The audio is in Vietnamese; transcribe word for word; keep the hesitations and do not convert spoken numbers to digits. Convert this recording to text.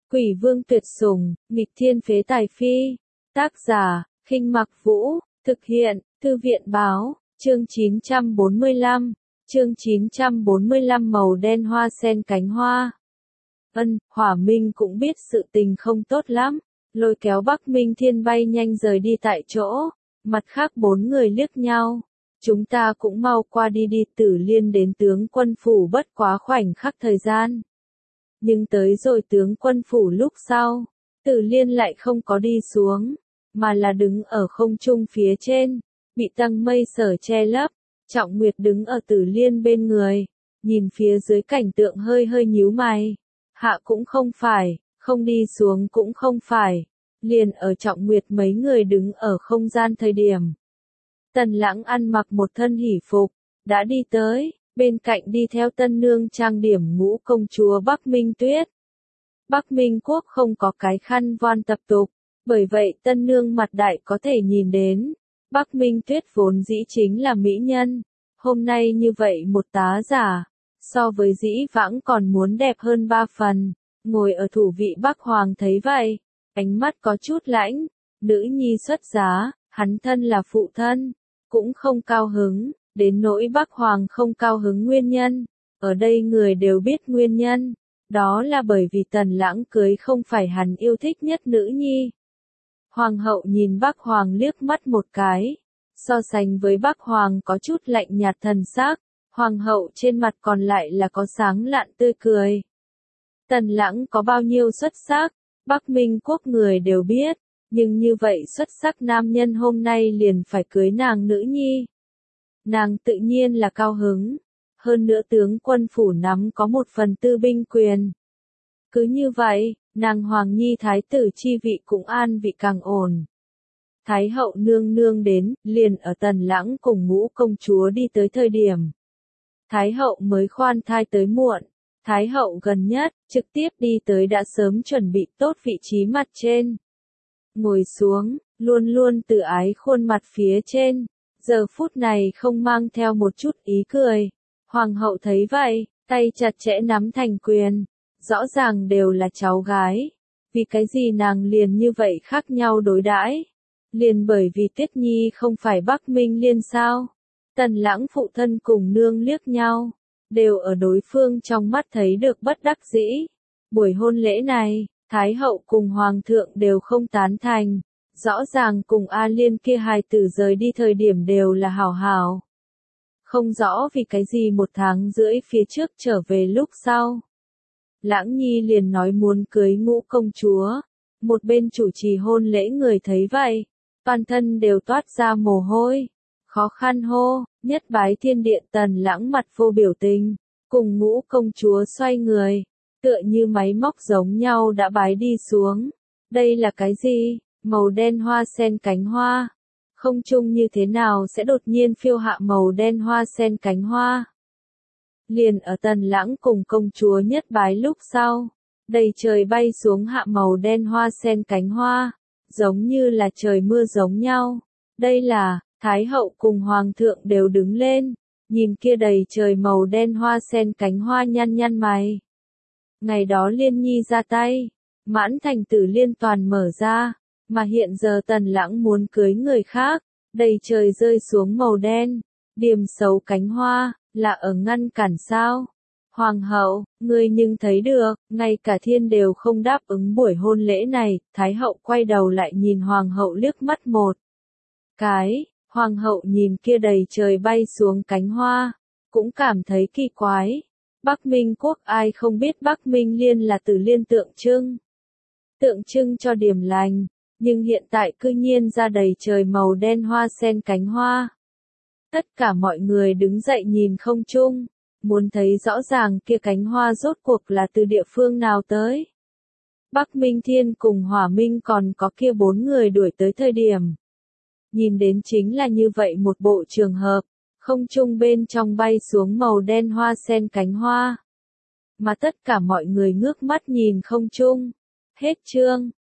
Quỷ vương tuyệt sủng, nghịch thiên phế tài phi. Tác giả, Khinh Mặc Vũ, thực hiện, Thư viện báo, chương chín trăm bốn mươi lăm, chương chín trăm bốn mươi lăm màu đen hoa sen cánh hoa. Ân, Hỏa Minh cũng biết sự tình không tốt lắm, lôi kéo Bắc Minh Thiên bay nhanh rời đi tại chỗ, mặt khác bốn người liếc nhau. Chúng ta cũng mau qua đi đi. Tử Liên đến tướng quân phủ bất quá khoảnh khắc thời gian. Nhưng tới rồi tướng quân phủ lúc sau, Tử Liên lại không có đi xuống, mà là đứng ở không trung phía trên, bị tầng mây sở che lấp. Trọng Nguyệt đứng ở Tử Liên bên người, nhìn phía dưới cảnh tượng hơi hơi nhíu mày. Hạ cũng không phải, không đi xuống cũng không phải, liền ở Trọng Nguyệt mấy người đứng ở không gian thời điểm. Tần Lãng ăn mặc một thân hỉ phục, đã đi tới, bên cạnh đi theo tân nương trang điểm ngũ công chúa Bắc Minh Tuyết. Bắc Minh quốc không có cái khăn voan tập tục, bởi vậy tân nương mặt đại có thể nhìn đến. Bắc Minh Tuyết vốn dĩ chính là mỹ nhân, hôm nay như vậy một tá giả, so với dĩ vãng còn muốn đẹp hơn ba phần. Ngồi ở thủ vị Bắc Hoàng thấy vậy, ánh mắt có chút lãnh, nữ nhi xuất giá, hắn thân là phụ thân, cũng không cao hứng. Đến nỗi Bắc Hoàng không cao hứng nguyên nhân, ở đây người đều biết nguyên nhân, đó là bởi vì Tần Lãng cưới không phải hắn yêu thích nhất nữ nhi. Hoàng hậu nhìn Bắc Hoàng liếc mắt một cái, so sánh với Bắc Hoàng có chút lạnh nhạt thần sắc, Hoàng hậu trên mặt còn lại là có sáng lạn tươi cười. Tần Lãng có bao nhiêu xuất sắc, Bắc Minh quốc người đều biết, nhưng như vậy xuất sắc nam nhân hôm nay liền phải cưới nàng nữ nhi. Nàng tự nhiên là cao hứng, hơn nữa tướng quân phủ nắm có một phần tư binh quyền. Cứ như vậy, nàng Hoàng Nhi thái tử chi vị cũng an vị càng ổn. Thái hậu nương nương đến, liền ở Tần Lãng cùng ngũ công chúa đi tới thời điểm. Thái hậu mới khoan thai tới muộn, Thái hậu gần nhất, trực tiếp đi tới đã sớm chuẩn bị tốt vị trí mặt trên. Ngồi xuống, luôn luôn tự ái khuôn mặt phía trên. Giờ phút này không mang theo một chút ý cười. Hoàng hậu thấy vậy, tay chặt chẽ nắm thành quyền. Rõ ràng đều là cháu gái. Vì cái gì nàng liền như vậy khác nhau đối đãi? Liền bởi vì Tiết Nhi không phải Bắc Minh Liên sao? Tần Lãng phụ thân cùng nương liếc nhau, đều ở đối phương trong mắt thấy được bất đắc dĩ. Buổi hôn lễ này, Thái hậu cùng Hoàng thượng đều không tán thành. Rõ ràng cùng A Liên kia hài tử rời đi thời điểm đều là hảo hảo. Không rõ vì cái gì một tháng rưỡi phía trước trở về lúc sau. Lãng Nhi liền nói muốn cưới ngũ công chúa. Một bên chủ trì hôn lễ người thấy vậy, toàn thân đều toát ra mồ hôi. Khó khăn hô, nhất bái thiên điện. Tần Lãng mặt vô biểu tình, cùng ngũ công chúa xoay người, tựa như máy móc giống nhau đã bái đi xuống. Đây là cái gì? Màu đen hoa sen cánh hoa. Không trung như thế nào sẽ đột nhiên phiêu hạ màu đen hoa sen cánh hoa? Liền ở Tần Lãng cùng công chúa nhất bái lúc sau, đầy trời bay xuống hạ màu đen hoa sen cánh hoa, giống như là trời mưa giống nhau. Đây là, Thái hậu cùng Hoàng thượng đều đứng lên, nhìn kia đầy trời màu đen hoa sen cánh hoa nhăn nhăn mày. Ngày đó Liên Nhi ra tay, mãn thành Tử Liên toàn mở ra. Mà hiện giờ Tần Lãng muốn cưới người khác, đầy trời rơi xuống màu đen, điềm xấu cánh hoa, là ở ngăn cản sao? Hoàng hậu, ngươi nhưng thấy được, ngay cả thiên đều không đáp ứng buổi hôn lễ này. Thái hậu quay đầu lại nhìn Hoàng hậu liếc mắt một cái, Hoàng hậu nhìn kia đầy trời bay xuống cánh hoa, cũng cảm thấy kỳ quái. Bắc Minh quốc ai không biết Bắc Minh Liên là Tử Liên tượng trưng, tượng trưng cho điểm lành. Nhưng hiện tại cư nhiên ra đầy trời màu đen hoa sen cánh hoa. Tất cả mọi người đứng dậy nhìn không trung, muốn thấy rõ ràng kia cánh hoa rốt cuộc là từ địa phương nào tới. Bắc Minh Thiên cùng Hỏa Minh còn có kia bốn người đuổi tới thời điểm. Nhìn đến chính là như vậy một bộ trường hợp, không trung bên trong bay xuống màu đen hoa sen cánh hoa. Mà tất cả mọi người ngước mắt nhìn không trung. Hết chương.